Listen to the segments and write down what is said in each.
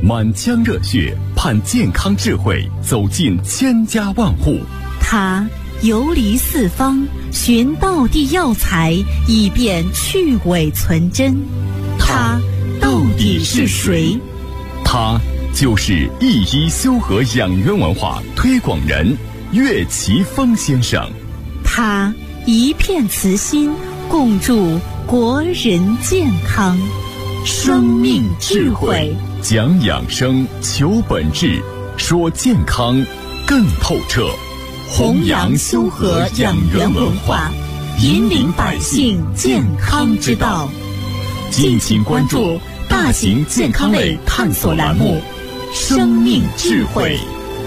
满腔热血盼健康智慧走进千家万户。 他游离四方，寻道地药材，以便去伪存真。他到底是谁？ 他就是一医修和养元文化推广人岳奇峰先生。 他一片慈心，共筑国人健康。生命智慧， 讲养生，求本质，说健康更透彻。 弘扬修和养元文化，引领百姓健康之道。敬请关注大型健康类探索栏目《生命智慧》。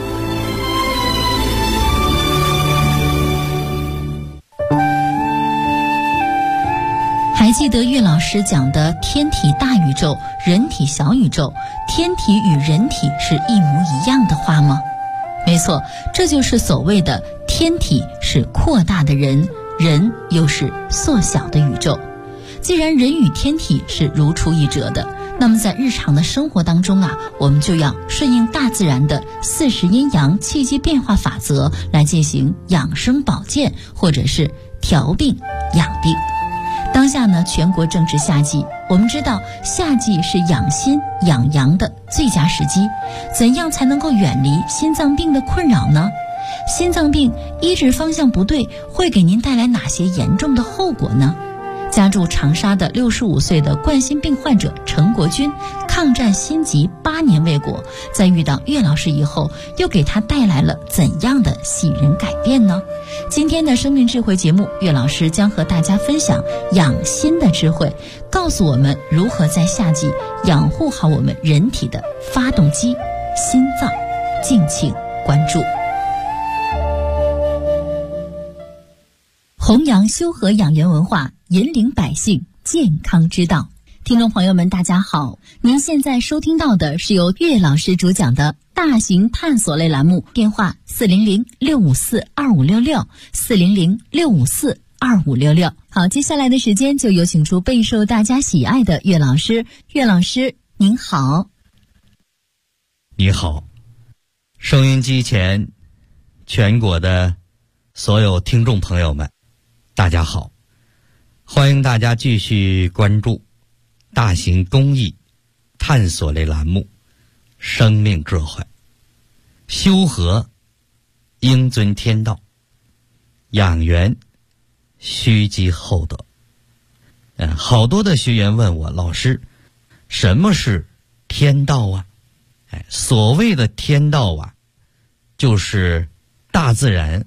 还记得岳老师讲的天体大宇宙，人体小宇宙，天体与人体是一模一样的话吗？没错，这就是所谓的天体是扩大的人，人又是缩小的宇宙。既然人与天体是如出一辙的，那么在日常的生活当中我们就要顺应大自然的40阴阳气机变化法则来进行养生保健，或者是调病养病。当下呢，全国正值夏季，我们知道夏季是养心养阳的最佳时机。怎样才能够远离心脏病的困扰呢？心脏病医治方向不对，会给您带来哪些严重的后果呢？家住长沙的65岁的冠心病患者陈国军，抗战心疾8年未果，在遇到岳老师以后，又给他带来了怎样的喜人改变呢？今天的生命智慧节目，岳老师将和大家分享养心的智慧，告诉我们如何在夏季养护好我们人体的发动机心脏。敬请关注。弘扬修和养元文化，引领百姓健康之道。听众朋友们大家好，您现在收听到的是由岳老师主讲的大型探索类栏目，电话400-654-2566 400-654-2566。好，接下来的时间就有请出备受大家喜爱的岳老师。岳老师您好。 你好，收音机前全国的所有听众朋友们大家好，欢迎大家继续关注大型公益探索类栏目生命智慧。修和应遵天道，养元须积厚德。好多的学员问我，老师，什么是天道啊？所谓的天道就是大自然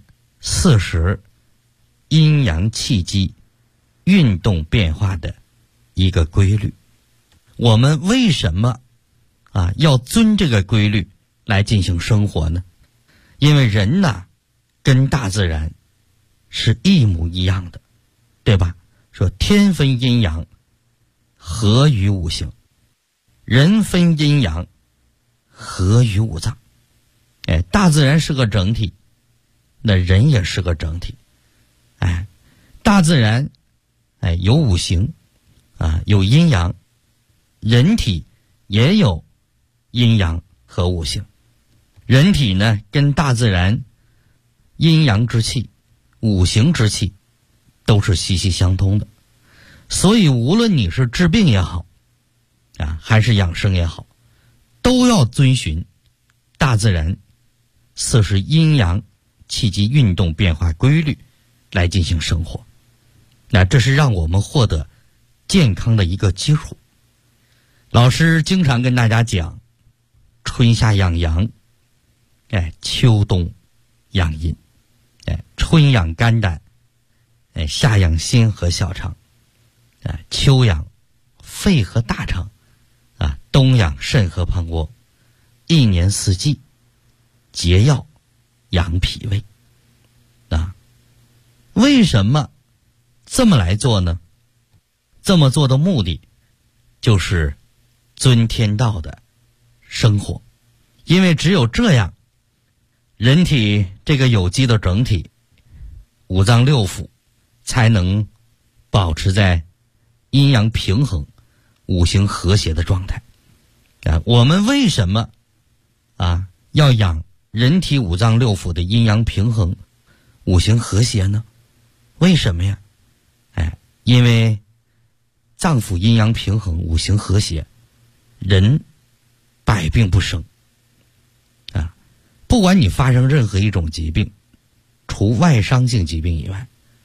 40阴阳气机运动变化的一个规律。我们为什么要遵这个规律来进行生活呢？因为人跟大自然是一模一样的，对吧？说天分阴阳，合于五行；人分阴阳，合于五脏。大自然是个整体，那人也是个整体。大自然有五行有阴阳，人体也有阴阳和五行。人体呢，跟大自然阴阳之气、五行之气都是息息相通的。所以无论你是治病也好还是养生也好，都要遵循大自然40阴阳气机运动变化规律来进行生活。那这是让我们获得健康的一个基础。老师经常跟大家讲，春夏养阳，秋冬养阴，春养肝胆，夏养心和小肠，秋养肺和大肠，冬养肾和膀胱，一年四季节药养脾胃。为什么这么来做呢？这么做的目的就是遵天道的生活。因为只有这样，人体这个有机的整体，五脏六腑才能保持在阴阳平衡、五行和谐的状态。 我们为什么要养人体五脏六腑的阴阳平衡、五行和谐呢？为什么呀？因为脏腑阴阳平衡、五行和谐，人百病不生不管你发生任何一种疾病，除外伤性疾病以外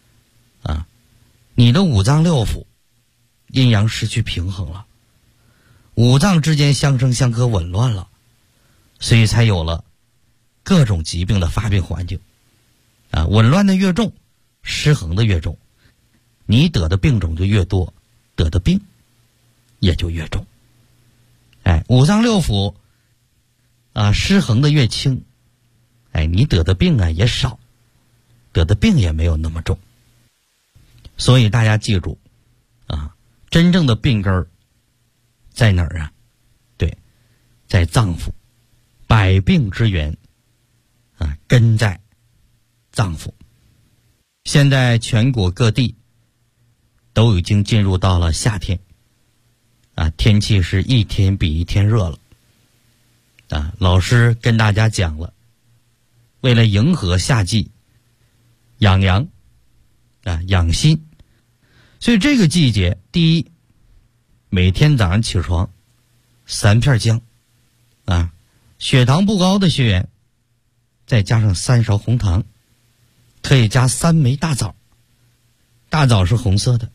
你的五脏六腑阴阳失去平衡了，五脏之间相生相克紊乱了，所以才有了各种疾病的发病环境紊乱的越重，失衡的越重，你得的病种就越多，得的病也就越重。五脏六腑失衡的越轻，你得的病也少，得的病也没有那么重。所以大家记住真正的病根儿在哪儿对，在脏腑。百病之源根在脏腑。现在全国各地都已经进入到了夏天天气是一天比一天热了老师跟大家讲了，为了迎合夏季，养阳养心，所以这个季节，第一，每天早上起床3片姜血糖不高的学员再加上3勺红糖，可以加3枚大枣。大枣是红色的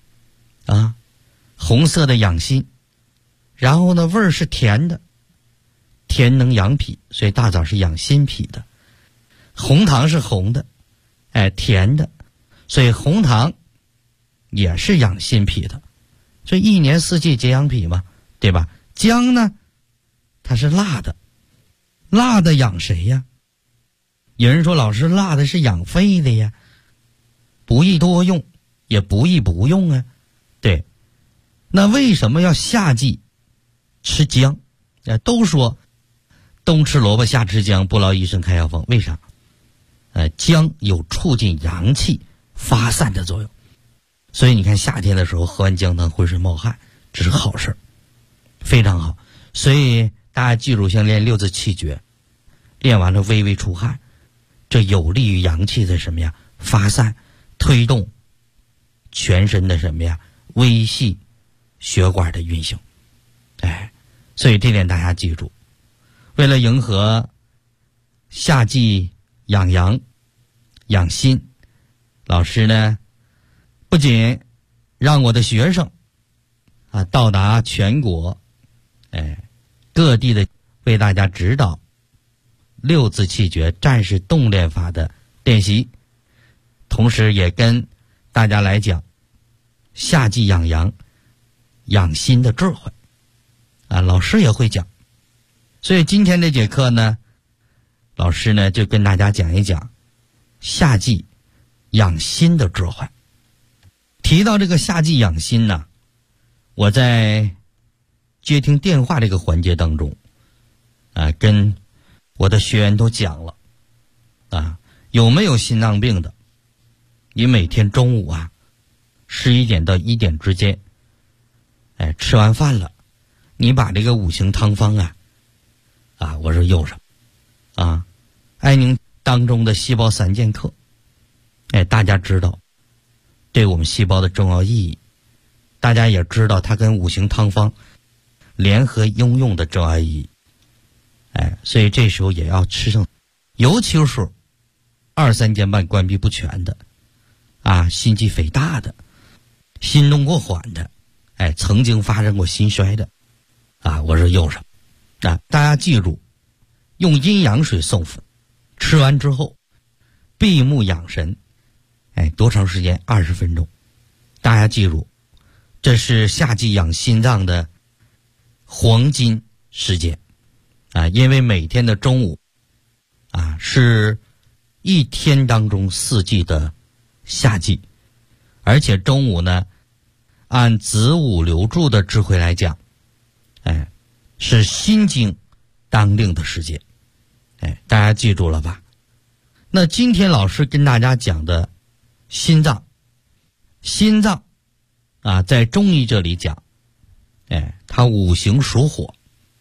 红色的养心，然后呢味儿是甜的，甜能养脾，所以大枣是养心脾的。红糖是红的甜的，所以红糖也是养心脾的。所以一年四季皆养脾嘛，对吧？姜呢它是辣的，辣的养谁呀？有人说老师，辣的是养肺的呀，不宜多用，也不宜不用对，那为什么要夏季吃姜？都说冬吃萝卜夏吃姜，不劳医生开药方，为啥？姜有促进阳气发散的作用，所以你看夏天的时候喝完姜汤浑身冒汗，这是好事，非常好。所以大家记住，像练6字气诀，练完了微微出汗，这有利于阳气的什么呀？发散，推动全身的什么呀？微细血管的运行。所以这点大家记住。为了迎合夏季养阳养心，老师呢不仅让我的学生到达全国各地的为大家指导6字气诀战士动练法的练习，同时也跟大家来讲夏季养阳养心的智慧老师也会讲。所以今天这节课呢，老师呢就跟大家讲一讲夏季养心的智慧。提到这个夏季养心呢，我在接听电话这个环节当中跟我的学员都讲了有没有心脏病的，你每天中午11点到1点之间吃完饭了，你把这个五行汤方我说用上安宁当中的细胞3剑客大家知道对我们细胞的重要意义，大家也知道它跟五行汤方联合应用的重要意义所以这时候也要吃上，尤其是2、3间半关闭不全的心肌肥大的，心动过缓的曾经发生过心衰的我说用上大家记住，用阴阳水送服，吃完之后闭目养神多长时间？20分钟。大家记住，这是夏季养心脏的黄金时间因为每天的中午是一天当中4季的夏季，而且中午呢按子午流注的智慧来讲是心经当令的时间大家记住了吧？那今天老师跟大家讲的心脏在中医这里讲它五行属火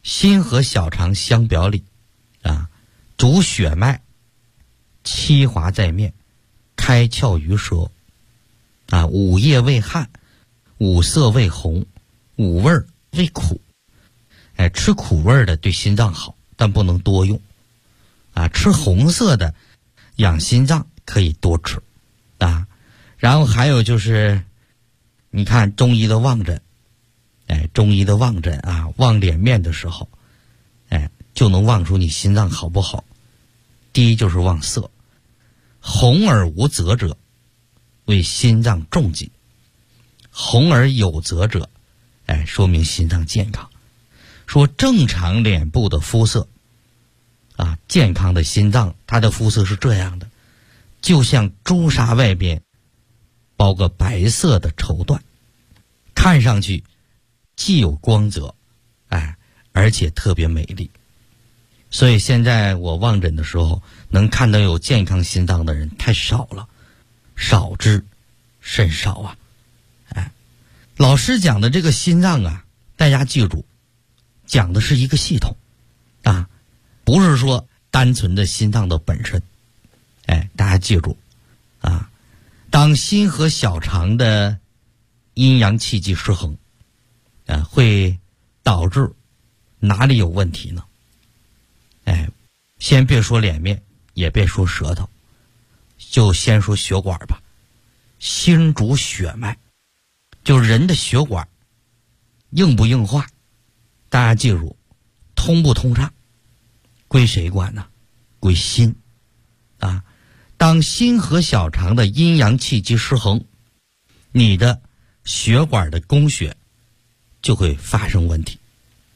心和小肠相表里，主血脉，七华在面，开窍于舌，五液为汗，五色为红，五味为苦。吃苦味的对心脏好，但不能多用。吃红色的养心脏可以多吃。然后还有就是，你看中医的望诊，中医的望诊望脸面的时候，就能望出你心脏好不好。第一就是望色，红而无泽者为心脏重疾，红而有泽者说明心脏健康。说正常脸部的肤色健康的心脏，它的肤色是这样的，就像朱砂外边包个白色的绸缎，看上去既有光泽而且特别美丽。所以现在我望诊的时候能看到有健康心脏的人太少了，少之甚少老师讲的这个心脏大家记住，讲的是一个系统不是说单纯的心脏的本身。大家记住当心和小肠的阴阳气机失衡会导致哪里有问题呢？先别说脸面，也别说舌头，就先说血管吧。心主血脉，就是人的血管硬不硬化，大家记住，通不通畅归谁管呢？归心当心和小肠的阴阳气机失衡，你的血管的供血就会发生问题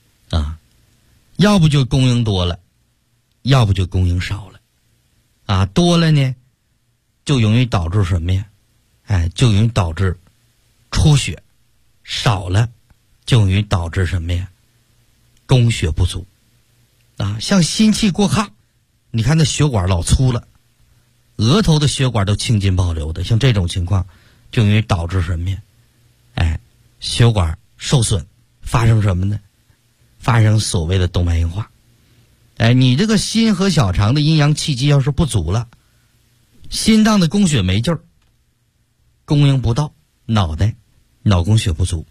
要不就供应多了，要不就供应少了多了呢就容易导致什么呀？就容易导致出血，少了就容易导致什么呀？供血不足像心气过亢，你看那血管老粗了，额头的血管都青筋暴流的，像这种情况就容易导致什么呀？血管受损，发生什么呢？发生所谓的动脉硬化。你这个心和小肠的阴阳气机要是不足了，心脏的供血没劲儿，供应不到脑供血不足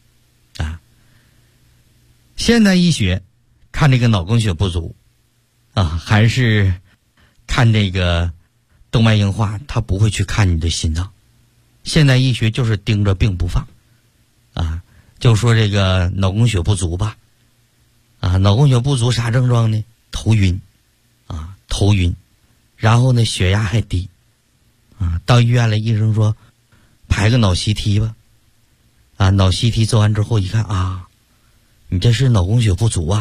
现代医学看这个脑供血不足还是看这个动脉硬化，他不会去看你的心脏。现代医学就是盯着病不放就说这个脑供血不足吧脑供血不足啥症状呢？头晕头晕，然后呢血压还低到医院了，医生说排个脑 CT 吧脑 CT 做完之后一看你这是脑供血不足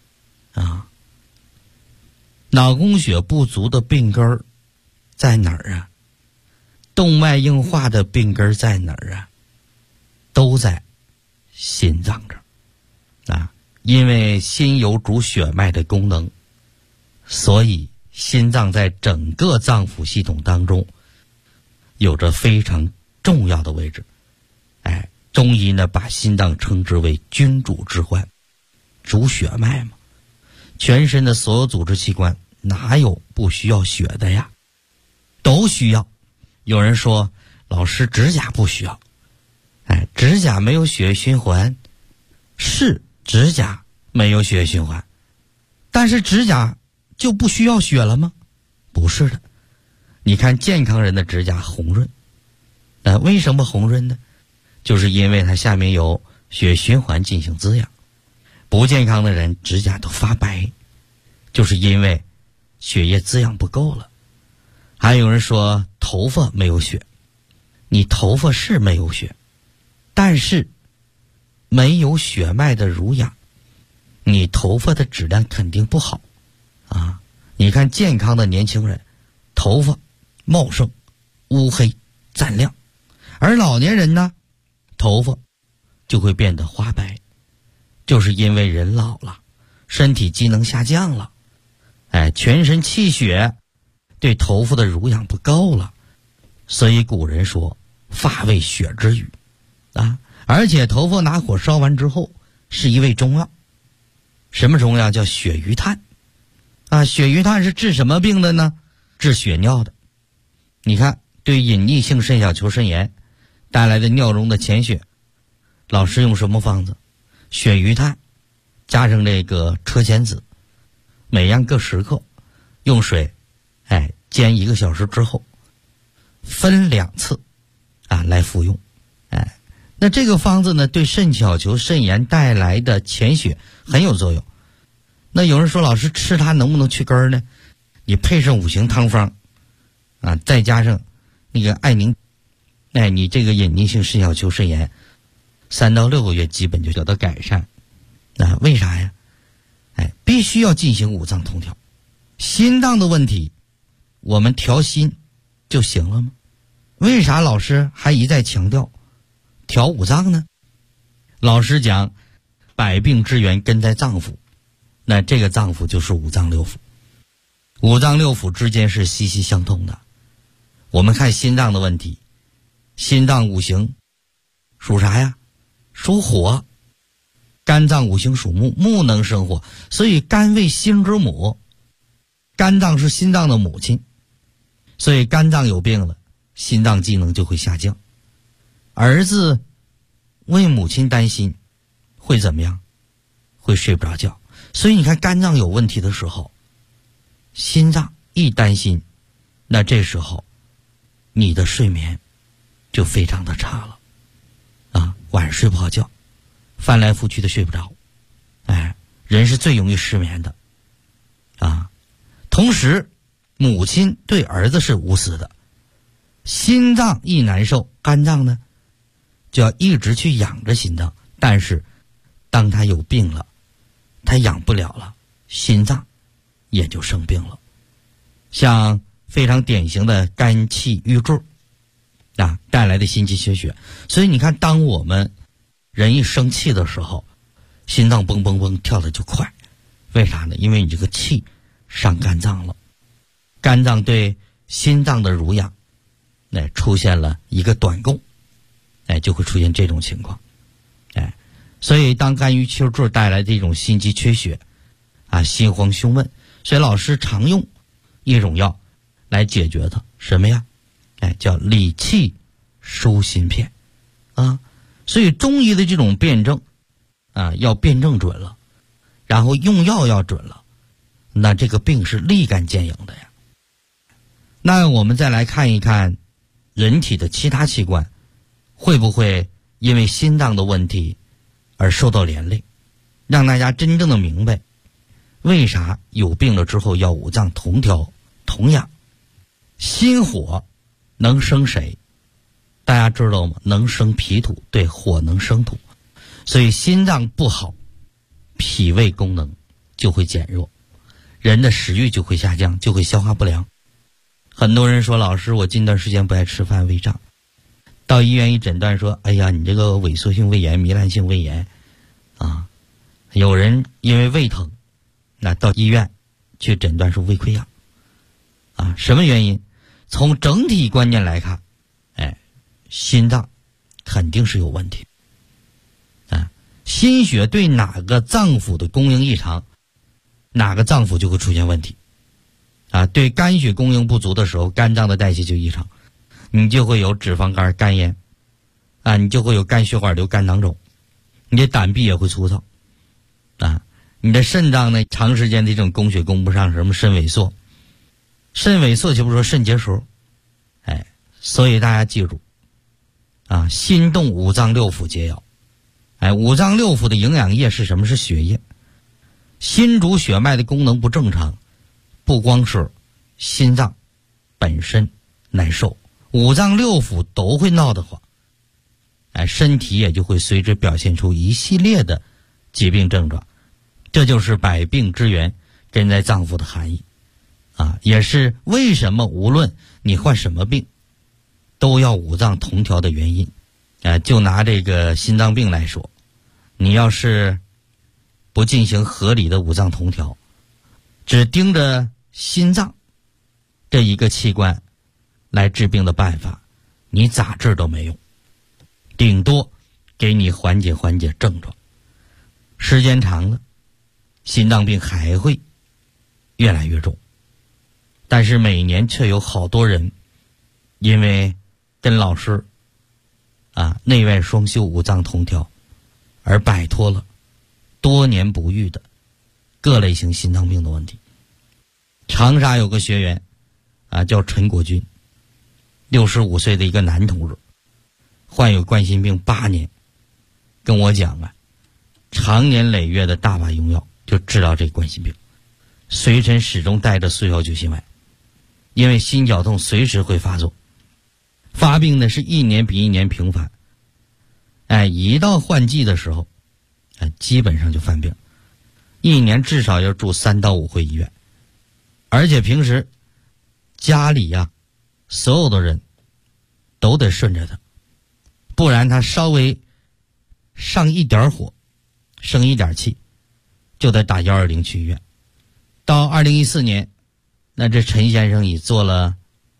脑供血不足的病根儿在哪儿动脉硬化的病根儿在哪儿都在心脏这儿因为心有主血脉的功能，所以心脏在整个脏腑系统当中有着非常重要的位置。中医呢把心脏称之为君主之官，主血脉嘛。全身的所有组织器官哪有不需要血的呀？都需要。有人说老师指甲不需要，指甲没有血液循环，是指甲没有血液循环，但是指甲就不需要血了吗？不是的。你看健康人的指甲红润，为什么红润呢？就是因为它下面有血液循环进行滋养。不健康的人指甲都发白，就是因为血液滋养不够了。还有人说头发没有血，你头发是没有血，但是没有血脉的濡养，你头发的质量肯定不好你看健康的年轻人头发茂盛乌黑湛亮，而老年人呢头发就会变得花白，就是因为人老了，身体机能下降了，全身气血对头发的濡养不够了，所以古人说发为血之余而且头发拿火烧完之后是一味中药什么中药？叫血鱼炭啊。血鱼炭是治什么病的呢？治血尿的。你看，对隐匿性肾小球肾炎带来的尿中的潜血，老师用什么方子？血鱼炭加上这个车前子，每样各10克，用水煎1个小时之后，分2次来服用。那这个方子呢，对肾小球肾炎带来的潜血很有作用。那有人说，老师吃它能不能去根儿呢？你配上5行汤方再加上那个艾宁，你这个隐匿性肾小球肾炎3到6个月基本就得到改善。为啥呀？必须要进行五脏通调。心脏的问题我们调心就行了吗？为啥老师还一再强调调五脏呢？老师讲百病之源根在脏腑，那这个脏腑就是五脏六腑。五脏六腑之间是息息相通的。我们看心脏的问题，心脏五行属啥呀？属火。肝脏五行属木，木能生火，所以肝为心之母，肝脏是心脏的母亲，所以肝脏有病了，心脏机能就会下降。儿子为母亲担心会怎么样？会睡不着觉。所以你看肝脏有问题的时候，心脏一担心，那这时候你的睡眠就非常的差了晚上睡不好觉，翻来覆去的睡不着，人是最容易失眠的同时母亲对儿子是无私的，心脏一难受，肝脏呢就要一直去养着心脏，但是当他有病了，他养不了了，心脏也就生病了。像非常典型的肝气郁滞带来的心肌缺血。所以你看，当我们人一生气的时候，心脏蹦蹦蹦跳的就快，为啥呢？因为你这个气上肝脏了，肝脏对心脏的濡养出现了一个短供，就会出现这种情况。所以当肝郁气滞带来这种心肌缺血心慌胸闷，所以老师常用一种药来解决它，什么呀？叫理气舒心片所以中医的这种辩证要辩证准了，然后用药要准了，那这个病是立竿见影的呀。那我们再来看一看人体的其他器官会不会因为心脏的问题而受到连累，让大家真正的明白为啥有病了之后要五脏同调同养。心火能生谁？大家知道吗？能生脾土，对，火能生土，所以心脏不好，脾胃功能就会减弱，人的食欲就会下降，就会消化不良。很多人说，老师我近段时间不爱吃饭，胃胀，到医院一诊断说，哎呀，你这个萎缩性胃炎、糜烂性胃炎有人因为胃疼到医院去诊断是胃溃疡什么原因？从整体观念来看心脏肯定是有问题心血对哪个脏腑的供应异常，哪个脏腑就会出现问题对肝血供应不足的时候，肝脏的代谢就异常，你就会有脂肪肝、肝炎你就会有肝血管瘤、肝囊肿，你的胆壁也会粗糙你的肾脏呢长时间的这种供血供不上，什么肾萎缩，肾萎缩就不说肾结石所以大家记住心动五脏六腑皆要五脏六腑的营养液是什么？是血液。心主血脉的功能不正常，不光是心脏本身难受，五脏六腑都会闹得慌身体也就会随之表现出一系列的疾病症状。这就是百病之源根在脏腑的含义也是为什么无论你患什么病都要五脏同调的原因就拿这个心脏病来说，你要是不进行合理的五脏同调，只盯着心脏这一个器官来治病的办法，你咋治都没用，顶多给你缓解症状，时间长了心脏病还会越来越重。但是每年却有好多人因为跟老师内外双修五脏同调而摆脱了多年不愈的各类型心脏病的问题。长沙有个学员叫陈国军，65岁的一个男同志，患有冠心病8年，跟我讲常年累月的大把用药就治疗这冠心病，随身始终带着速效救心丸，因为心绞痛随时会发作，发病呢是一年比一年频繁，一到换季的时候基本上就犯病，一年至少要住3到5回医院，而且平时家里所有的人都得顺着他，不然他稍微上一点火生一点气就得打120去医院。到2014年，那这陈先生已做了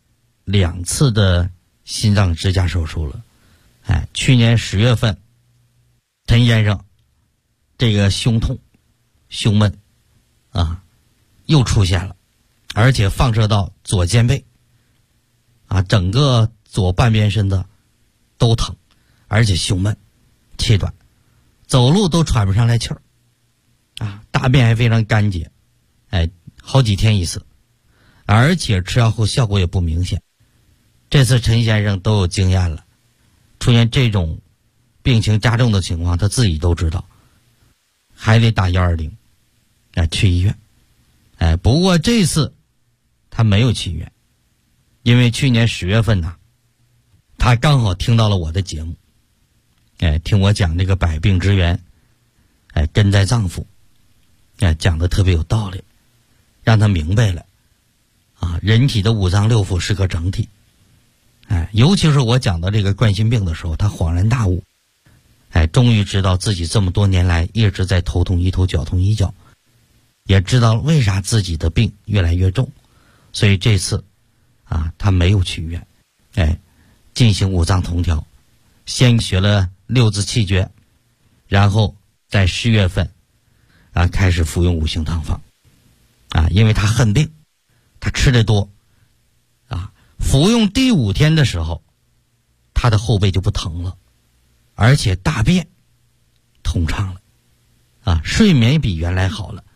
2次的心脏支架手术了。去年10月份，陈先生这个胸痛胸闷又出现了，而且放射到左肩背整个左半边身子都疼，而且胸闷气短，走路都喘不上来气儿大便还非常干结，好几天一次，而且吃药后效果也不明显。这次陈先生都有经验了，出现这种病情加重的情况他自己都知道，还得打120去医院。不过这次他没有去医院，因为去年10月份他刚好听到了我的节目，听我讲这个百病之源根在脏腑，讲的特别有道理，让他明白了人体的五脏六腑是个整体。尤其是我讲到这个冠心病的时候，他恍然大悟，终于知道自己这么多年来一直在头痛医头脚痛医脚，也知道为啥自己的病越来越重。所以这次他没有去医院，进行五脏同调，先学了6字气诀，然后在10月份开始服用五行汤方因为他恨病，他吃得多服用第5天的时候，他的后背就不疼了，而且大便通畅了睡眠比原来好了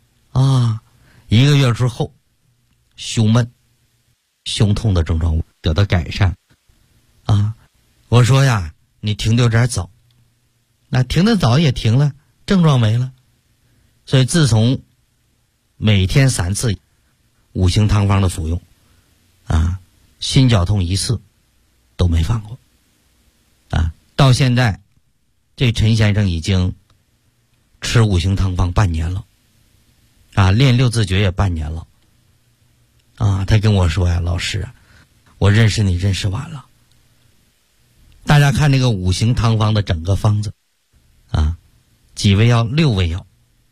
1个月之后，胸闷胸痛的症状得到改善我说你停的有点早，那停的早也停了，症状没了。所以自从每天3次五行汤方的服用心绞痛1次都没放过到现在这陈先生已经吃五行汤方半年了练6字诀也半年了他跟我说老师我认识你认识晚了。大家看那个五行汤方的整个方子几味药？6味药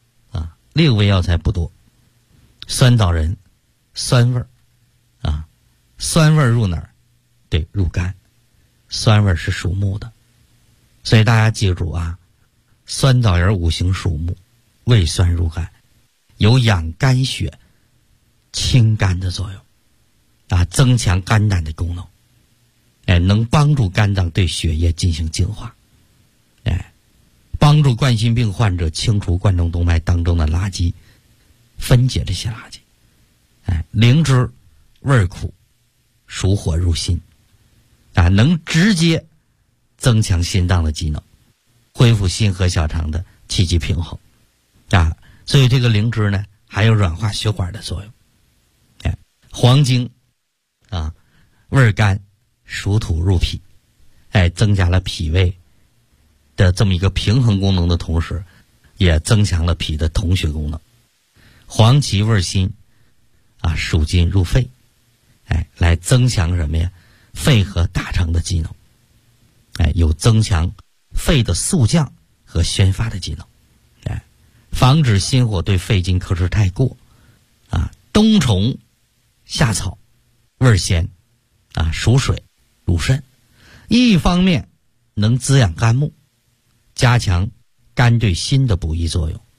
6味药才不多。酸枣仁酸味酸味入哪儿？对，入肝。酸味是属木的，所以大家记住酸枣仁五行属木，味酸入肝，有养肝血清肝的作用增强肝胆的功能能帮助肝脏对血液进行净化帮助冠心病患者清除冠状动脉当中的垃圾，分解这些垃圾灵芝味苦，属火入心能直接增强心脏的机能，恢复心和小肠的气机平衡所以这个灵芝呢还有软化血管的作用黄精味甘，属土入脾增加了脾胃的这么一个平衡功能的同时，也增强了脾的统血功能。黄芪味辛属金入肺来增强什么呀？肺和大肠的机能有增强肺的肃降和宣发的机能防止心火对肺经克制太过冬虫夏草味鲜属水入肾，一方面能滋养肝木，加强肝对心的补益作用，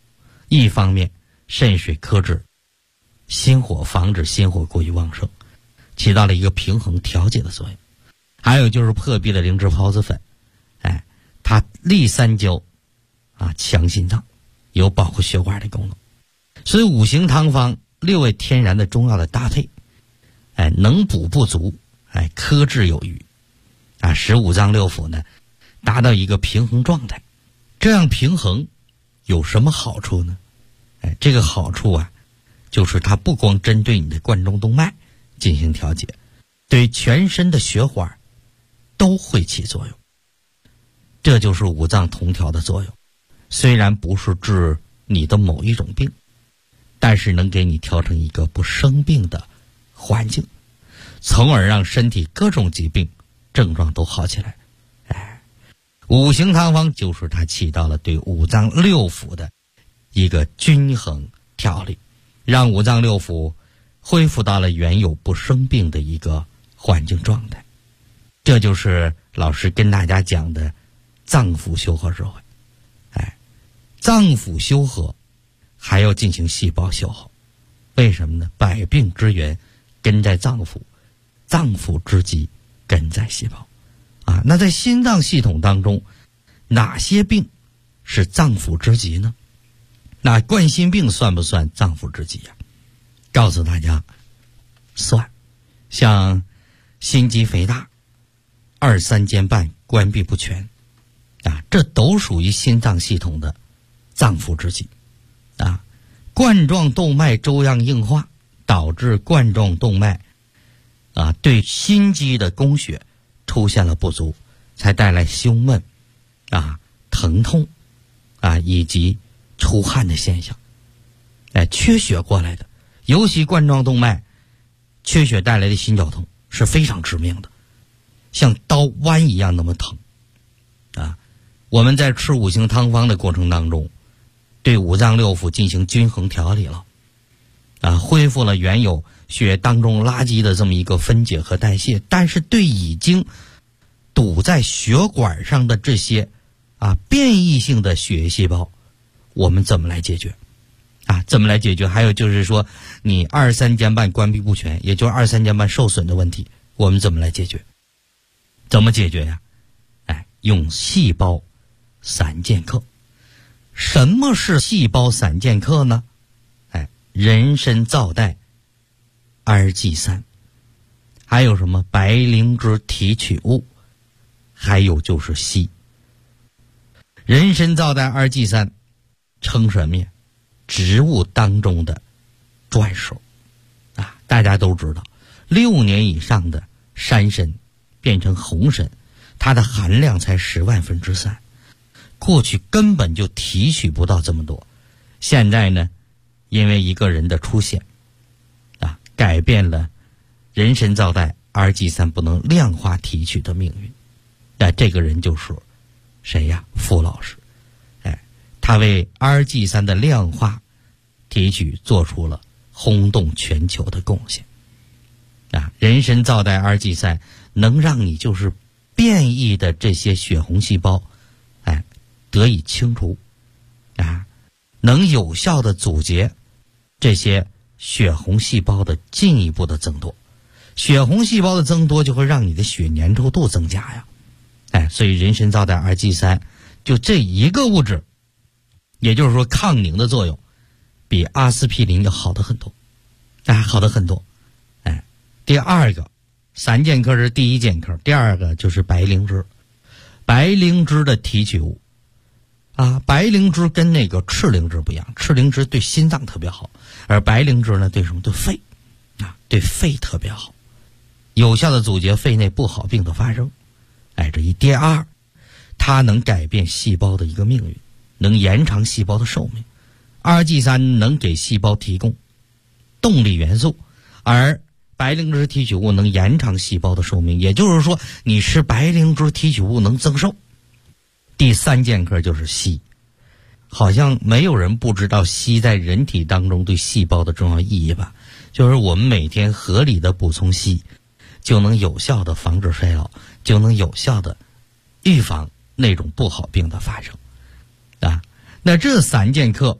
一方面肾水克制心火，防止心火过于旺盛，起到了一个平衡调节的作用。还有就是破壁的灵芝孢子粉，它利三焦强心脏，有保护血管的功能。所以五行汤方6味天然的中药的搭配，能补不足，克制有余，使五脏六腑呢达到一个平衡状态。这样平衡有什么好处呢？这个好处就是它不光针对你的冠状动脉进行调节，对全身的血管都会起作用。这就是五脏同调的作用。虽然不是治你的某一种病，但是能给你调成一个不生病的环境，从而让身体各种疾病症状都好起来。五行汤方就是它起到了对五脏六腑的一个均衡调理，让五脏六腑恢复到了原有不生病的一个环境状态。这就是老师跟大家讲的脏腑修和智慧。脏腑修和还要进行细胞修和，为什么呢？百病之源根在脏腑，脏腑之基根在细胞。那在心脏系统当中，哪些病是脏腑之基呢？那冠心病算不算脏腑之基呀？告诉大家，算。像心肌肥大、二三间瓣关闭不全，这都属于心脏系统的脏腑之基。冠状动脉粥样硬化，导致冠状动脉对心肌的供血出现了不足，才带来胸闷疼痛以及出汗的现象。缺血过来的，尤其冠状动脉缺血带来的心绞痛是非常致命的，像刀剜一样那么疼。我们在吃五行汤方的过程当中，对五脏六腑进行均衡调理了，恢复了原有血当中垃圾的这么一个分解和代谢，但是对已经堵在血管上的这些变异性的血液细胞，我们怎么来解决？怎么来解决？还有就是说，你二三间瓣关闭不全，也就是二三间瓣受损的问题，我们怎么来解决？怎么解决呀？用细胞散健克。什么是细胞散健克呢？人参皂苷二剂3，还有什么白灵芝提取物，还有就是硒。人参皂苷二剂3称什么呀？植物当中的转手。大家都知道，6年以上的山参变成红参，它的含量才10万分之3，过去根本就提取不到这么多。现在呢，因为一个人的出现改变了人参皂苷二剂3不能量化提取的命运。这个人就是谁呀？傅老师。他为二剂3的量化提取做出了轰动全球的贡献。人参皂苷二剂3能让你就是变异的这些血红细胞得以清除，能有效的阻截这些血红细胞的进一步的增多。血红细胞的增多就会让你的血粘稠度增加呀。所以人参皂苷二剂3就这一个物质，也就是说抗凝的作用比阿司匹林要好得很多，好得很多。第二个散健克是第一健克，第二个就是白灵芝。白灵芝的提取物白灵芝跟那个赤灵芝不一样，赤灵芝对心脏特别好，而白灵芝呢对什么？对肺对肺特别好，有效的阻截肺内不好病的发生。这一。第二，它能改变细胞的一个命运，能延长细胞的寿命。二剂3能给细胞提供动力元素，而白灵芝提取物能延长细胞的寿命，也就是说你吃白灵芝提取物能增寿。第3健克就是硒。好像没有人不知道硒在人体当中对细胞的重要意义吧？就是我们每天合理的补充硒，就能有效的防止衰老，就能有效的预防那种不好病的发生。那这散健克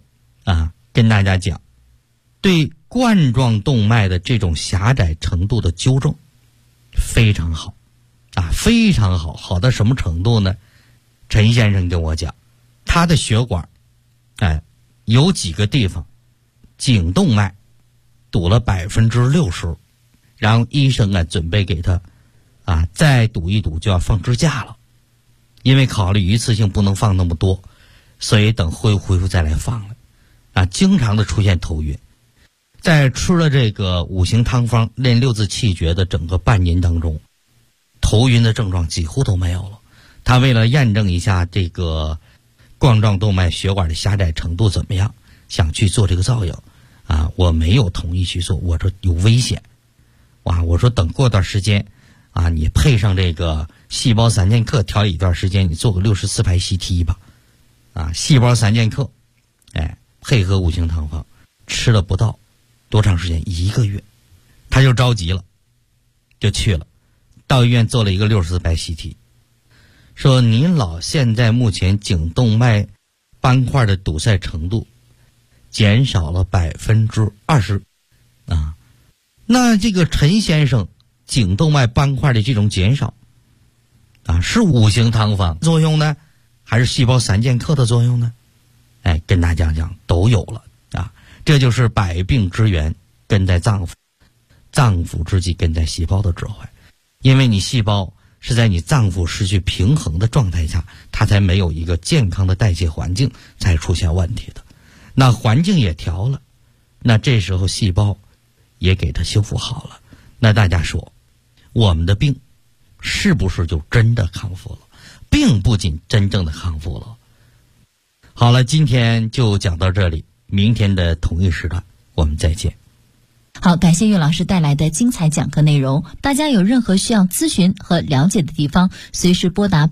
跟大家讲，对冠状动脉的这种狭窄程度的纠正非常好非常好，好到什么程度呢？陈先生跟我讲，他的血管有几个地方颈动脉堵了60%，然后医生准备给他再堵一堵就要放支架了，因为考虑一次性不能放那么多，所以等恢复再来放了经常的出现头晕。在吃了这个5行汤方练6字气诀的整个半年当中，头晕的症状几乎都没有了。他为了验证一下这个冠状动脉血管的狭窄程度怎么样，想去做这个造影我没有同意去做，我说有危险我说等过段时间你配上这个细胞3剑客调理一段时间，你做个64排 CT 吧细胞3剑客配合5行汤方吃了不到多长时间，1个月，他就着急了，就去了，到医院做了一个64排 CT， 说您老现在目前颈动脉斑块的堵塞程度减少了20%那这个陈先生颈动脉斑块的这种减少是5行汤方作用呢，还是细胞3剑客的作用呢？跟大家讲都有了这就是百病之源根在脏腑，脏腑之际根在细胞的智慧。因为你细胞是在你脏腑失去平衡的状态下，它才没有一个健康的代谢环境，才出现问题的。那环境也调了，那这时候细胞也给它修复好了，那大家说我们的病是不是就真的康复了？并不仅真正的康复了。好了，今天就讲到这里，明天的同一时段我们再见。 好，感谢岳老师带来的精彩讲课内容。大家有任何需要咨询和了解的地方，随时拨打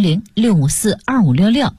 400-654-2566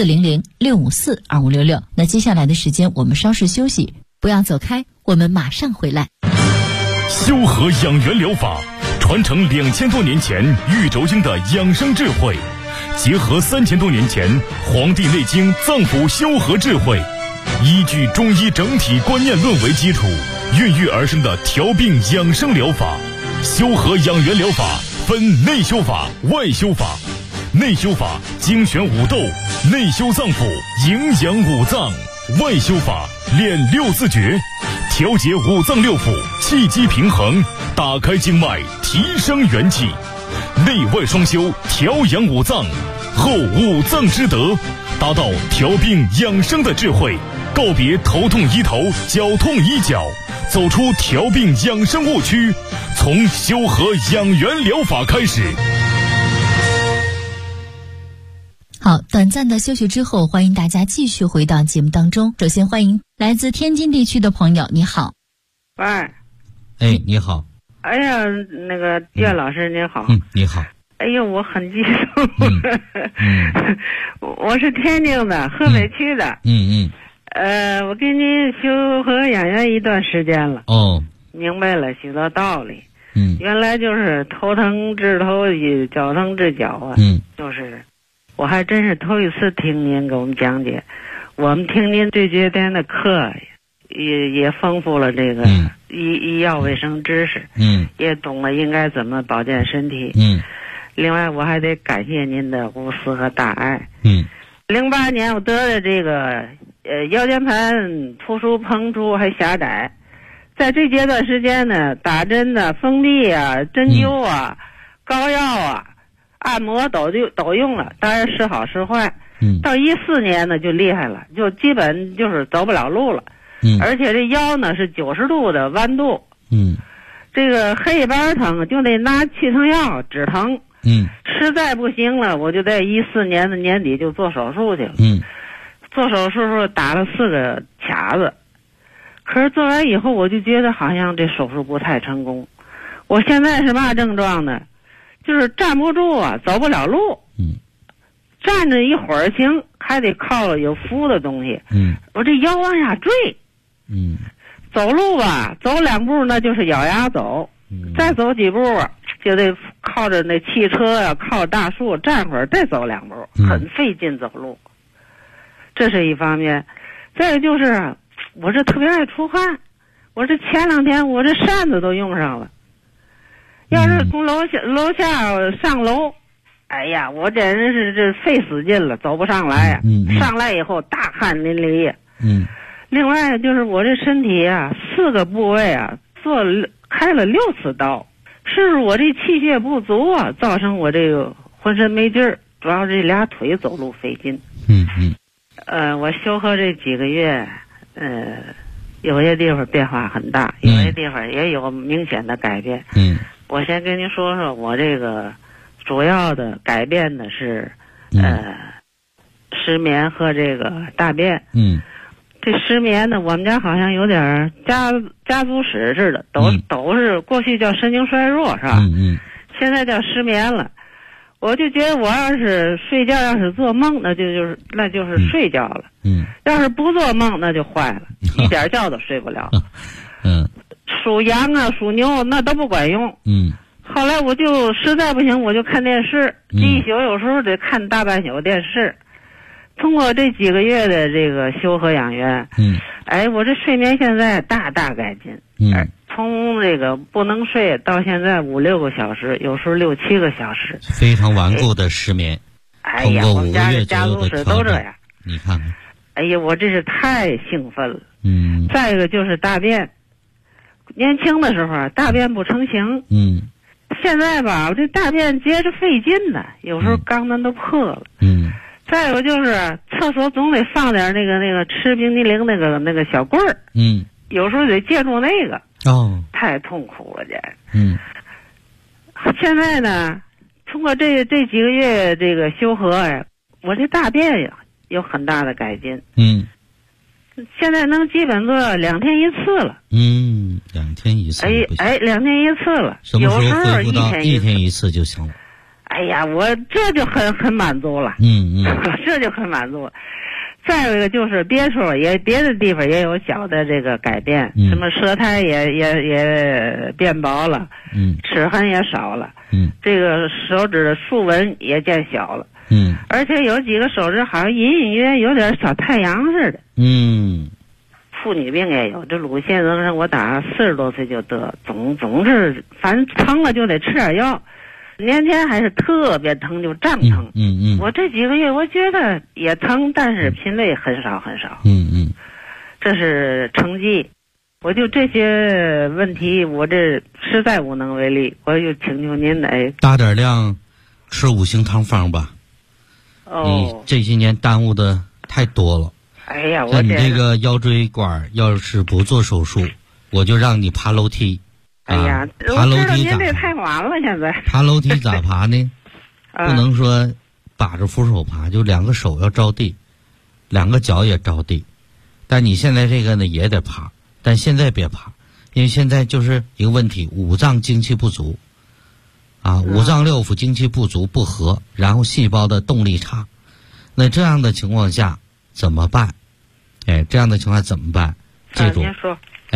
400-654-2566。那接下来的时间我们稍事休息，不要走开，我们马上回来。 修和养元疗法传承2000多年前玉轴经的养生智慧，结合3000多年前《黄帝内经》脏腑修和智慧，依据中医整体观念论为基础，孕育而生的调病养生疗法。修和养元疗法分内修法、外修法。内修法精选五斗，内修脏腑，营养五脏；外修法练6字诀，调节五脏六腑，气机平衡，打开经脉，提升元气。内外双修，调养五脏，后五脏之德，达到调病养生的智慧，告别头痛医头，脚痛医脚，走出调病养生误区，从修和养元疗法开始。 好，短暂的休息之后，欢迎大家继续回到节目当中。首先欢迎来自天津地区的朋友，你好。 喂。 你好。 哎呀，那个岳老师您好。 你好。 哎呦，我很激动。我是天津的，河北区的。我跟您修和养元一段时间了。明白了许多道理。原来就是头疼治头，脚疼治脚就是我还真是头一次听您给我们讲解。我们听您这些天的课也丰富了这个医药卫生知识，也懂了应该怎么保健身体。另外我还得感谢您的无私和大爱。08年我得的这个腰间盘突出膨出还狭窄，在这阶段时间呢，打针的封闭针灸膏药按摩都用了，当然时好时坏。到14年呢就厉害了，就基本就是走不了路了。而且这腰呢是90度的弯度。这个黑斑疼就得拿去疼药止疼。实在不行了，我就在14年的年底就做手术去了。做手术时候打了4个卡子，可是做完以后我就觉得好像这手术不太成功。我现在是嘛症状呢？就是站不住走不了路。站着一会儿行，还得靠有扶的东西。我这腰往下坠。走路走2步那就是咬牙走。再走几步就得靠着那汽车靠大树站会儿，再走2步，很费劲走路。这是一方面。 再有就是我这特别爱出汗，我这前2天我这扇子都用上了，要是从楼下上楼，哎呀，我简直是这费死劲了，走不上来呀。上来以后大汗淋漓呀。另外就是我这身体啊，4个部位啊开了6次刀，是我这气血不足啊，造成我这个浑身没劲儿，主要这俩腿走路费劲。我修合这几个月，有些地方变化很大，有些地方也有明显的改变。我先跟您说说我这个主要的改变的是失眠和这个大便。这失眠呢，我们家好像有点家族史似的，都是过去叫神经衰弱是吧？现在叫失眠了。我就觉得我要是睡觉要是做梦，那就是睡觉了。要是不做梦那就坏了，一点觉都睡不了。属羊啊属牛那都不管用。后来我就实在不行我就看电视，一宿有时候得看大半宿电视。通过这几个月的这个修和养元，我这睡眠现在大改进。从这个不能睡到现在5-6个小时，有时候6、7个小时， 非常顽固的失眠。 哎呀，我们家的家族史都这样。 你看看， 哎呀，我这是太兴奋了。再一个就是大便，年轻的时候啊，大便不成形。现在吧，我这大便接着费劲呢，有时候肛门都破了。再有就是厕所总得放点那个吃冰激凌那个小棍儿。有时候得借助那个。太痛苦了这。现在呢，通过这几个月这个修和呀，我这大便呀有很大的改进。现在能基本做2天1次了。 2天1次。 2天1次了。 什么时候恢复到1天1次就行了？ 哎呀，我这就很满足了。这就很满足了。再有一个就是别的地方也有小的这个改变，什么舌苔也变薄了，齿痕也少了，这个手指的竖纹也见小了，而且有几个手指好像隐隐约有点小太阳似的。妇女病也有，这乳腺增生我打40多岁就得，总是反正疼了就得吃点药。年前还是特别疼，就胀疼。我这几个月我觉得也疼，但是频率很少。这是成绩。我就这些问题，我这实在无能为力，我就请求您来大点量吃5行汤方吧。你这些年耽误的太多了。 哎呀， 像你这个腰椎管要是不做手术，我就让你爬楼梯。 哎呀， 爬楼梯您这太晚了，现在爬楼梯咋爬呢？不能说把着扶手爬，就2个手要着地，2个脚也着地。但你现在这个呢也得爬，但现在别爬，因为现在就是一个问题，五脏精气不足五脏六腑精气不足不和，然后细胞的动力差。那这样的情况下怎么办？这样的情况怎么办？记住， 您说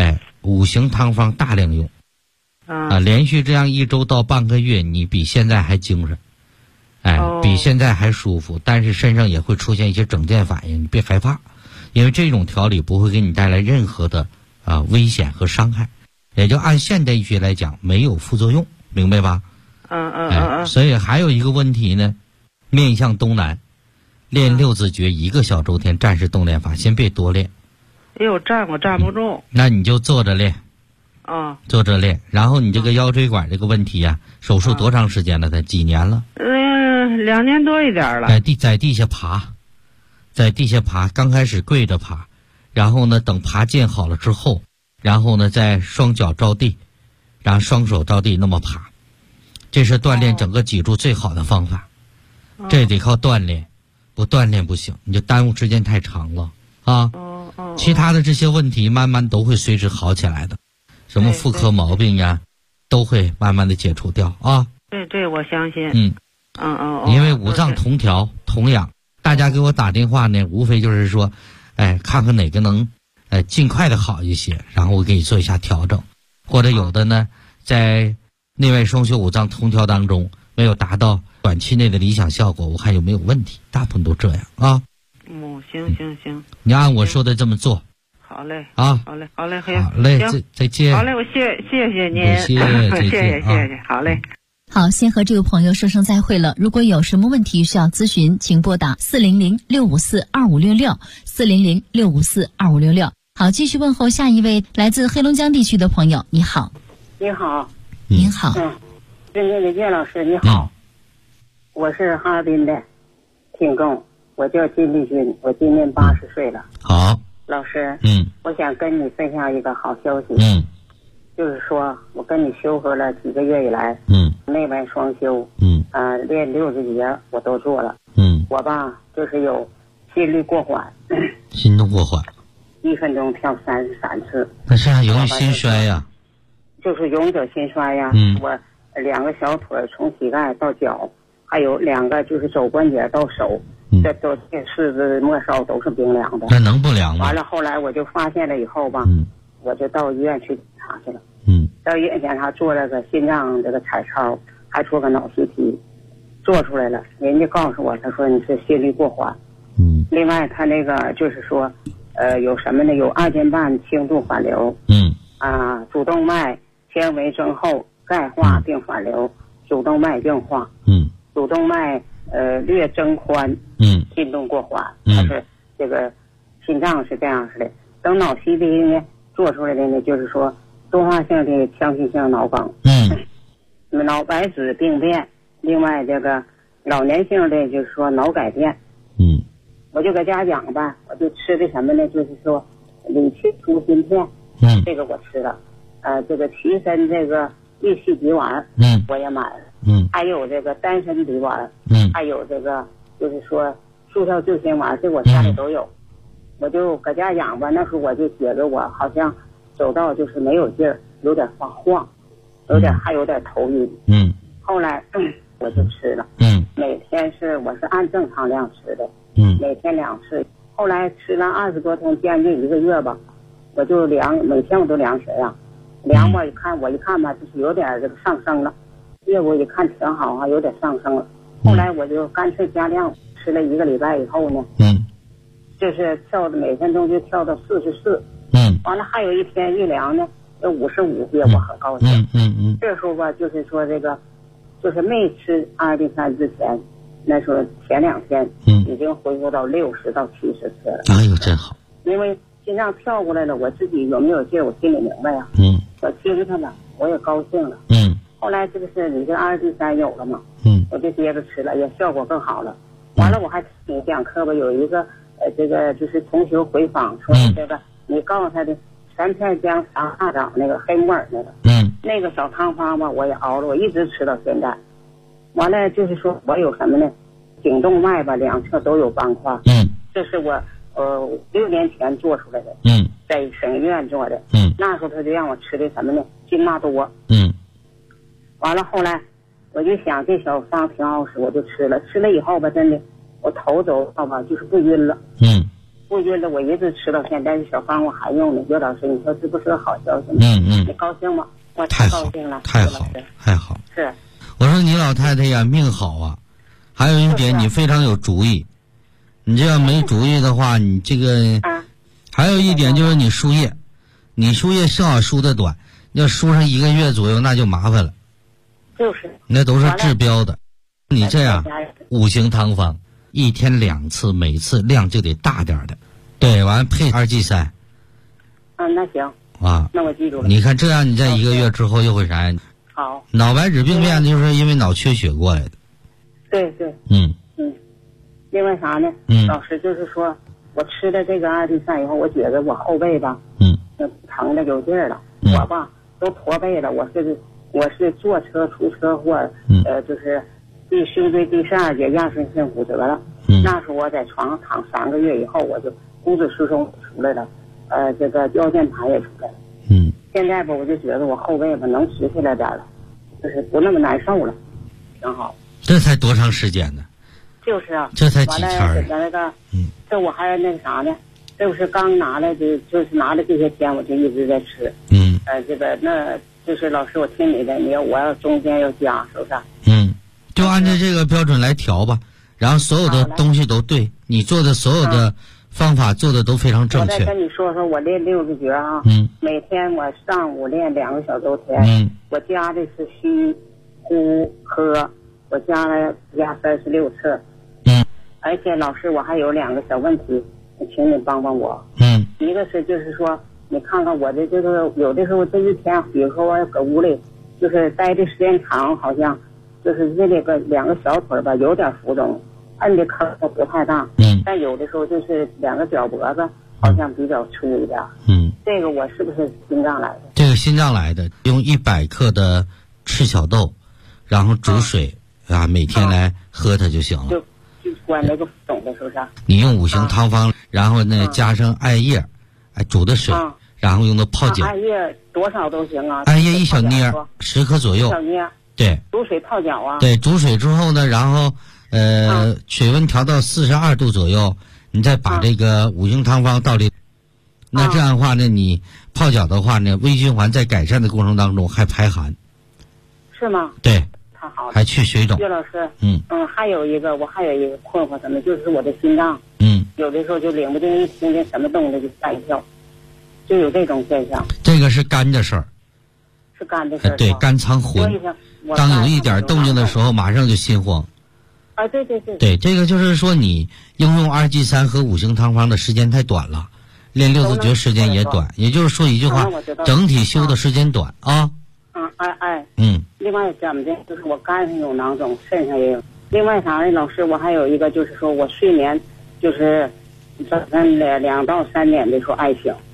5行汤方大量用。连续这样1周到半个月，你比现在还精神，比现在还舒服，但是身上也会出现一些整件反应，你别害怕，因为这种调理不会给你带来任何的危险和伤害，也就按现代医学来讲，没有副作用，明白吧？所以还有一个问题呢，面向东南，练6字诀1个小周天战士动练法，先别多练。 我站不住。 那你就坐着练。坐着练，然后你这个腰椎管这个问题手术多长时间了？才几年了 ？2年多一点了。 在地下爬，刚开始跪着爬，然后呢，等爬健好了之后，然后呢，再双脚着地，然后双手着地那么爬，这是锻炼整个脊柱最好的方法。这得靠锻炼，不锻炼不行，你就耽误时间太长了其他的这些问题慢慢都会随之好起来的。什么妇科毛病呀，都会慢慢的解除掉对，我相信。 因为五脏同调同养，大家给我打电话呢，无非就是说，看看哪个能，尽快的好一些，然后我给你做一下调整，或者有的呢，在内外双修五脏同调当中没有达到短期内的理想效果，我看有没有问题，大部分都这样行， 你按我说的这么做。 好嘞， 啊， 好嘞，好嘞，再见。 好嘞，我谢谢您， 谢谢，好嘞。 好，先和这个朋友说声再会了。如果有什么问题需要咨询，请拨打400-654-2566，400-654-2566。好，继续问候下一位来自黑龙江地区的朋友。你好。 你好。 您好。 那个岳老师你好。我是哈尔滨的听众，我叫金立军，我今年80岁了。 好。 老师，我想跟你分享一个好消息。就是说我跟你修合了几个月以来，内外双修，练60节我都做了。我吧就是有心率过缓， 心动过缓 ，1分钟跳33次。 那是容易心衰呀。 就是容易得心衰呀。我2个小腿从膝盖到脚，还有2个就是肘关节到手，这都四肢末梢都是冰凉的。 那能不凉吗？ 完了后来我就发现了以后吧，我就到医院去检查去了。到医院检查做了个心脏这个彩超，还做个脑 CT， 做出来了。人家告诉我，他说你是心率过缓。另外他那个就是说，有什么呢？有2间半轻度反流。主动脉纤维增厚、钙化并反流，主动脉硬化。主动脉略增宽。心动过缓。他是这个心脏是这样式的。等脑 CT 呢做出来的呢，就是说多发性的腔隙性脑梗。脑白质病变，另外这个老年性的就是说脑改变。我就搁家养吧，我就吃的什么呢？就是说理气舒心片。这个我吃了。这个提神这个益气鼻丸。我也买了。还有这个丹参鼻丸。还有这个就是说速效救心丸，这我家里都有。我就搁家养吧，那时候我就觉得我好像走道就是没有劲儿，有点发晃，还有点头晕。后来我就吃了。每天我是按正常量吃的。每天2次。后来吃了20多天，将近1个月吧，我就每天我都量血压，量我一看吧，就是有点这个上升了。我一看挺好啊，有点上升了。后来我就干脆加量，吃了1个礼拜以后呢，就是跳的每分钟就跳到44。完了还有一天一量呢有55，我很高兴。这时候吧，就是说这个就是没吃阿尔卑斯山之前，那时候前2天已经恢复到60到70次了。 哎呦真好。 因为心脏跳过来了，我自己有没有劲我心里明白啊。我精神了，我也高兴了。后来这个是你这阿尔卑斯山有了嘛，我就接着吃了，也效果更好了。完了我还听讲课吧，有一个这个就是同学回访说这个你告诉他的3片姜3大枣那个黑木耳那个，那个小汤方吧我也熬了，我一直吃到现在。完了就是说我有什么呢？颈动脉吧2侧都有斑块。这是我6年前做出来的。在省医院做的。那时候他就让我吃的什么呢？金纳多。完了后来我就想这小方挺好使，我就吃了以后吧，真的我头走到吧就是不晕了。不晕了，我一直吃到现在，这小方我还用呢。岳老师，你说这不是个好消息吗？你高兴吗？我太高兴了， 太好，太好。 是， 我说你老太太呀命好啊，还有一点你非常有主意。你这样没主意的话，你这个还有一点就是你输液，你输液正好输的短，要输上1个月左右那就麻烦了。 就是那都是治标的。你这样5行汤方1天2次，每次量就得大点的。对，完配2G3。 那行啊， 那我记住了。 你看这样你在1个月之后又会啥呀？ 好。 脑白质病变就是因为脑缺血过来的。 对。另外啥呢？老师就是说我吃了这个阿尔卑斯山以后，我觉得我后背吧，疼的有劲儿了。我吧都驼背了，我是坐车出车祸，就是胸椎第12节亚顺性骨折了。那时候我在床上躺3个月以后，我就骨质疏松出来了，这个腰间盘也出来了。现在吧我就觉得我后背吧能直起来点了，就是不那么难受了，挺好。 这才多长时间呢？ 就是啊， 这才几天儿。 那个，这我还那个啥呢？这不是刚拿来的，就是拿了这些天，我就一直在吃。这个那就是老师，我听你的，我要中间要加，是不是？ 就按照这个标准来调吧。 然后所有的东西都对，你做的所有的方法做的都非常正确。 我再跟你说说我练6字诀啊，每天我上午练2个小周天，我加的是虚、呼、喝，我加36次，而且老师我还有2个小问题，请你帮帮我。一个是就是说，你看看我的这个有的时候这一天，比如说我搁屋里就是待的时间长，好像就是这个2个小腿吧有点浮肿，摁的坑不太大，但有的时候就是2个脚脖子好像比较粗一点。这个我是不是心脏来的？ 这个心脏来的，用100克的赤小豆，然后煮水每天来喝它就行了。 就关那个肿的是不是？ 你用5行汤方，然后呢加上艾叶，煮的水，然后用它泡脚。 艾叶多少都行啊？ 艾叶1小捏，10克左右。 小捏。 对。 煮水泡脚啊？ 对，煮水之后呢，然后水温调到42度左右，你再把这个5行汤方倒里。那这样的话呢，你泡脚的话呢，微循环在改善的过程当中还排寒。 是吗？ 对。 太好了。 还去水肿。 岳老师。还有一个困惑，什么就是我的心脏。有的时候就领不定，一听见什么动静就吓一跳，就有这种现象。 这个是肝的事儿。 是肝的事儿。 对，肝藏魂。当有一点动静的时候，马上就心慌。 对。 对，这个就是说你应用2剂3和5行汤方的时间太短了，练6字诀时间也短，也就是说一句话，整体修的时间短啊。 另外怎么的，就是我肝上有囊肿，肾上也有。另外啥呢，老师，我还有一个就是说我睡眠就是早上2到3点的时候爱醒。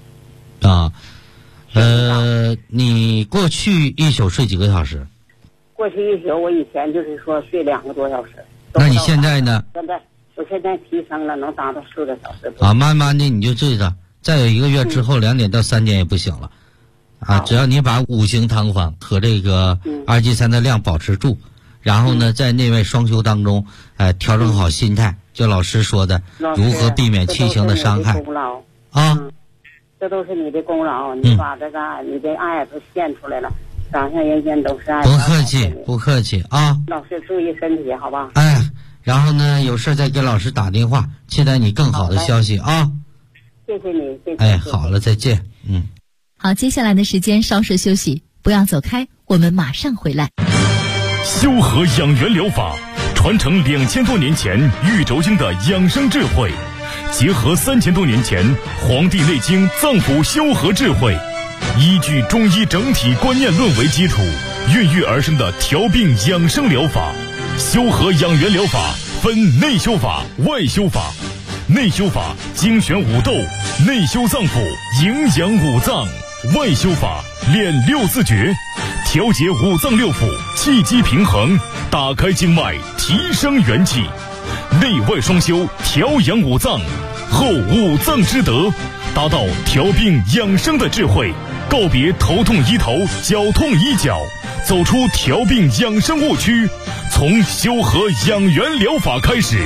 你过去一宿睡几个小时？ 过去一宿我以前就是说睡2个多小时。 那你现在呢？ 我现在提升了，能达到4个小时。 慢慢的你就睡着，再有1个月之后2点到3点也不行了。只要你把5行汤方和这个2剂3的量保持住，然后呢，在内外双修当中，调整好心态，就老师说的，如何避免亲情的伤害这都是你的功劳，你把这个你的爱都献出来了，掌上人间都是爱。 不客气啊！ 老师注意身体，好吧？ 然后呢，有事再给老师打电话，期待你更好的消息啊！ 谢谢你， 好了，再见。 好，接下来的时间稍事休息，不要走开，我们马上回来。 修和养元疗法传承2000多年前玉轴经的养生智慧，结合3000多年前《黄帝内经》脏腑修和智慧，依据中医整体观念论为基础，孕育而生的调病养生疗法。修和养元疗法分内修法、外修法。内修法精选五斗，内修脏腑，营养五脏；外修法练6字诀，调节五脏六腑，气机平衡，打开经脉，提升元气。内外双修，调养五脏，后五脏之德，达到调病养生的智慧，告别头痛医头，脚痛医脚，走出调病养生误区，从修和养元疗法开始。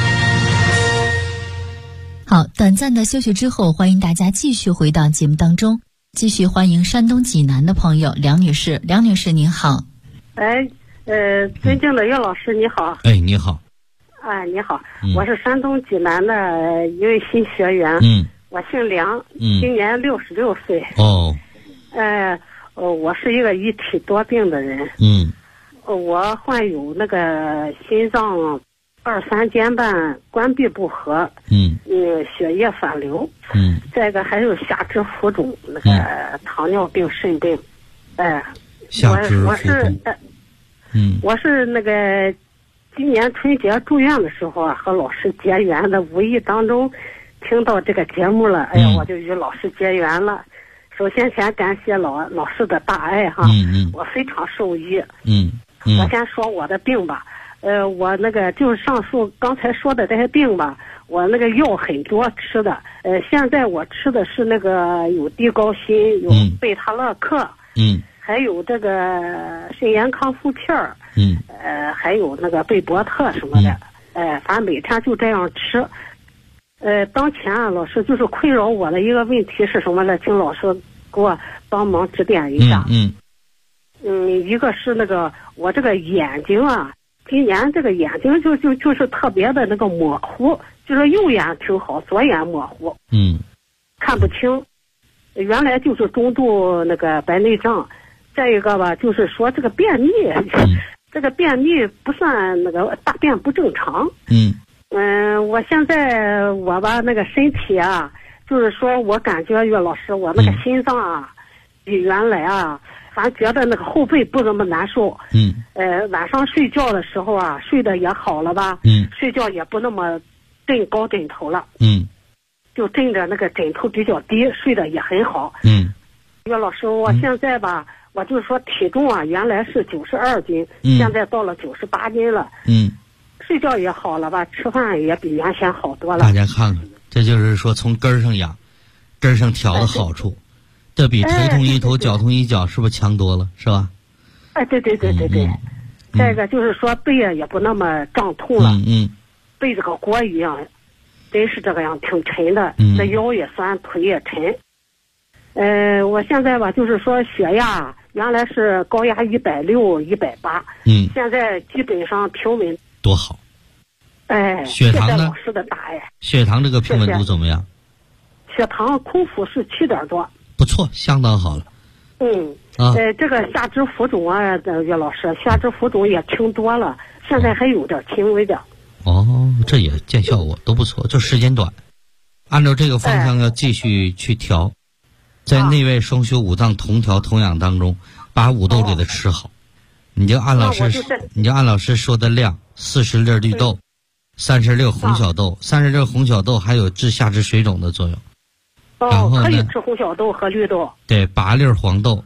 好，短暂的休息之后，欢迎大家继续回到节目当中，继续欢迎山东济南的朋友梁女士。梁女士您好。 尊敬的岳老师你好。 你好。 你好，我是山东济南的一位新学员。我姓梁，今年66岁。我是一个一体多病的人。我患有那个心脏2、3间瓣关闭不和，血液反流，再一个还有下肢浮肿，那个糖尿病、肾病，我是那个今年春节住院的时候啊，和老师结缘的，无意当中听到这个节目了，我就与老师结缘了。首先先感谢老师的大爱哈，我非常受益。我先说我的病吧。我那个就是上述刚才说的这些病吧，我那个药很多吃的，现在我吃的是那个有地高辛，有贝塔乐克，还有这个肾炎康复片儿，还有那个贝博特什么的，反正每天就这样吃。当前啊，老师就是困扰我的一个问题是什么呢？请老师给我帮忙指点一下。一个是那个我这个眼睛啊。 今年这个眼睛就是特别的那个模糊，就是右眼挺好，左眼模糊，看不清。原来就是中度那个白内障，再一个吧，就是说这个便秘，这个便秘不算那个大便不正常。我现在我吧那个身体啊，就是说我感觉岳老师，我那个心脏啊，比原来啊，反正觉得那个后背不怎么难受。晚上睡觉的时候啊，睡得也好了吧。睡觉也不那么枕高枕头了。就枕着那个枕头比较低，睡得也很好。岳老师，我现在吧，我就是说体重啊，原来是92斤，现在到了98斤了。睡觉也好了吧，吃饭也比原先好多了。 大家看看，这就是说从根儿上养，根儿上调的好处，这比头痛医头，脚痛医脚，是不是强多了？是吧？ 对。再一个就是说背也不那么胀痛了。背这个锅一样。真是这个样，挺沉的，那腰也酸，腿也沉。我现在吧，就是说血压原来是高压160、180，现在基本上平稳。 多好。血糖呢？ 谢谢老师的答案。 血糖这个平稳度怎么样？ 血糖空腹是7点多。 不错，相当好了。 这个下肢浮肿啊，岳老师，下肢浮肿也轻多了，现在还有点轻微的。 这也见效果都不错，就时间短。按照这个方向要继续去调，在内外双修五脏同调同养当中，把五豆给它吃好。你就按老师说的量，40粒绿豆，30粒红小豆，30粒红小豆还有治下肢水肿的作用。然后呢， 可以吃红小豆和绿豆。 对，8粒黄豆，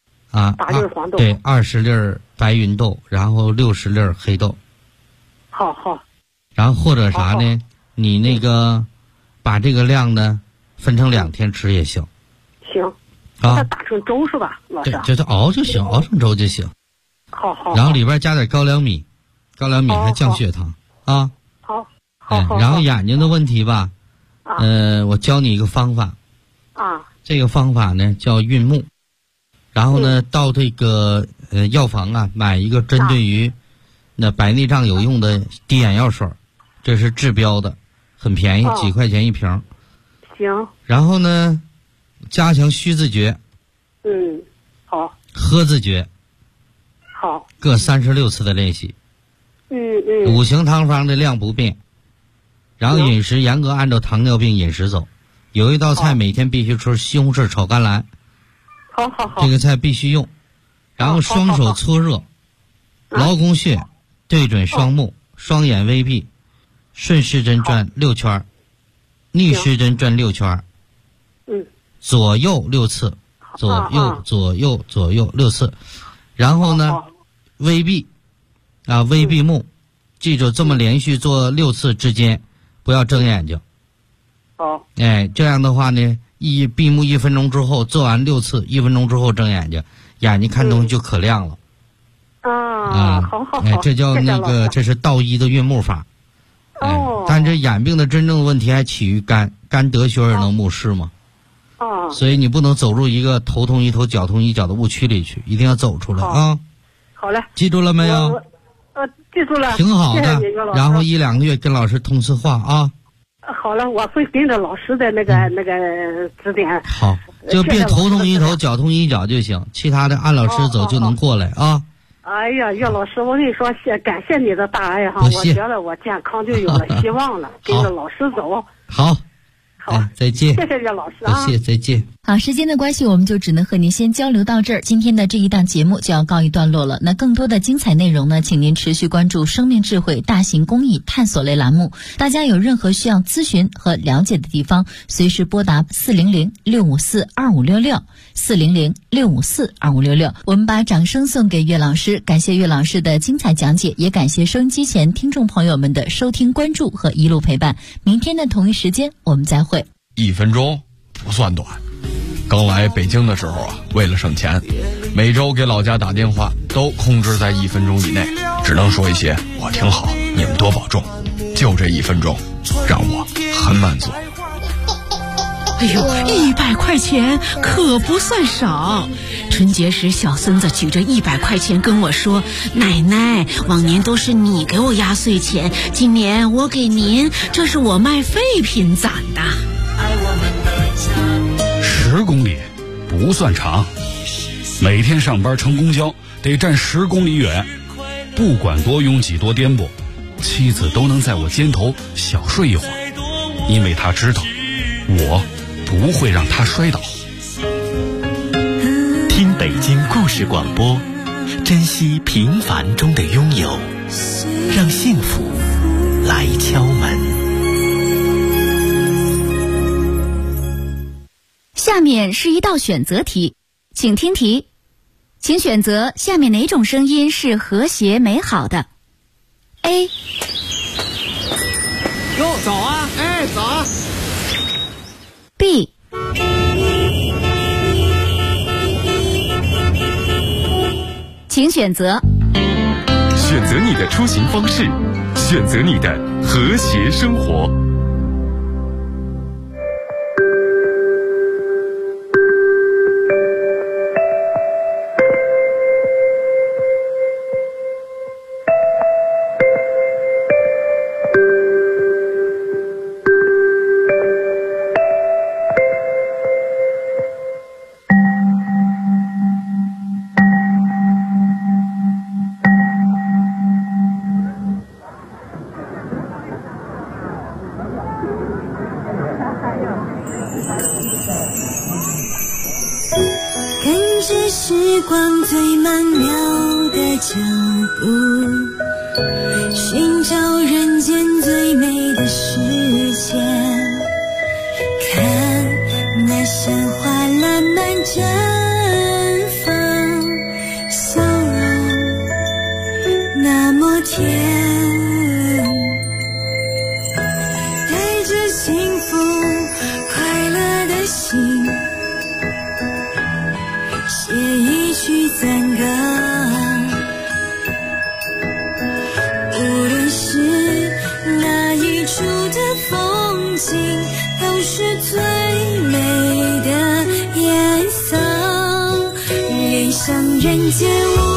8粒黄豆。 对，20粒白芸豆，然后60粒黑豆。 好。 然后或者啥呢？你那个把这个量呢分成2天吃也行。 行。把它打成粥是吧，老师？ 对，就是熬就行，熬成粥就行。 好。 然后里边加点高粱米，高粱米还降血糖啊。 好。 然后眼睛的问题吧，我教你一个方法。这个方法呢叫运目。然后呢，到这个药房啊，买一个针对于那白内障有用的滴眼药水。这是治标的，很便宜，几块钱一瓶。 行。 然后呢，加强虚字诀。 好。 喝字诀。 好。 各36次的练习。五行汤方的量不变，然后饮食严格按照糖尿病饮食走。有一道菜每天必须吃西红柿炒甘蓝。 好。 这个菜必须用。然后双手搓热，劳宫穴，对准双目，双眼微闭。顺时针转6圈，逆时针转6圈，左右6次，左右6次，然后呢，微闭，微闭目，记住这么连续做6次之间，不要睁眼睛。 好。 这样的话呢，闭目1分钟之后，做完6次，1分钟之后睁眼睛，眼睛看东西就可亮了。 好。 这叫那个，这是道医的运目法。但这眼病的真正的问题还起于肝得血而能目视吗？所以你不能走入一个头痛医头脚痛医脚的误区里去，一定要走出来啊！ 好嘞， 记住了没有？ 记住了， 挺好的。 谢谢你，岳老师。 然后1、2个月跟老师通次话啊。 好了，我会跟着老师的那个指点。 好，就别头痛医头脚痛医脚就行，其他的按老师走就能过来啊。 哎呀，岳老师，我跟你说，感谢你的大爱哈，我觉得我健康就有了希望了，跟着老师走。 好，再见。 谢谢岳老师啊， 谢谢，再见。 好，时间的关系，我们就只能和您先交流到这儿。今天的这一档节目就要告一段落了。那更多的精彩内容呢，请您持续关注生命智慧大型公益探索类栏目。大家有任何需要咨询和了解的地方，随时拨打400-654-2566，400-654-2566。我们把掌声送给岳老师，感谢岳老师的精彩讲解，也感谢收音机前听众朋友们的收听关注和一路陪伴。明天的同一时间我们再会。 1分钟不算短。刚来北京的时候啊，为了省钱，每周给老家打电话都控制在1分钟以内，只能说一些我挺好，你们多保重。就这1分钟，让我很满足。 哎呦，100块钱可不算少。春节时，小孙子举着100块钱跟我说：“奶奶，往年都是你给我压岁钱，今年我给您，这是我卖废品攒的。 ”10公里不算长，每天上班乘公交得站10公里远，不管多拥挤多颠簸，妻子都能在我肩头小睡一会儿，因为她知道我不会让她摔倒。 听北京故事广播，珍惜平凡中的拥有，让幸福来敲门。 下面是一道选择题，请听题，请选择下面哪种声音是和谐美好的 ？A。 哟，早啊！哎，早啊 B。请选择。 选择你的出行方式，选择你的和谐生活。 时光最曼妙的脚步，寻找人间最美的世界，看那鲜花烂漫绽放，笑容那么甜，带着幸福快乐的心，写一曲赞歌，无论是哪一处的风景，都是最美的颜色，愿向人间无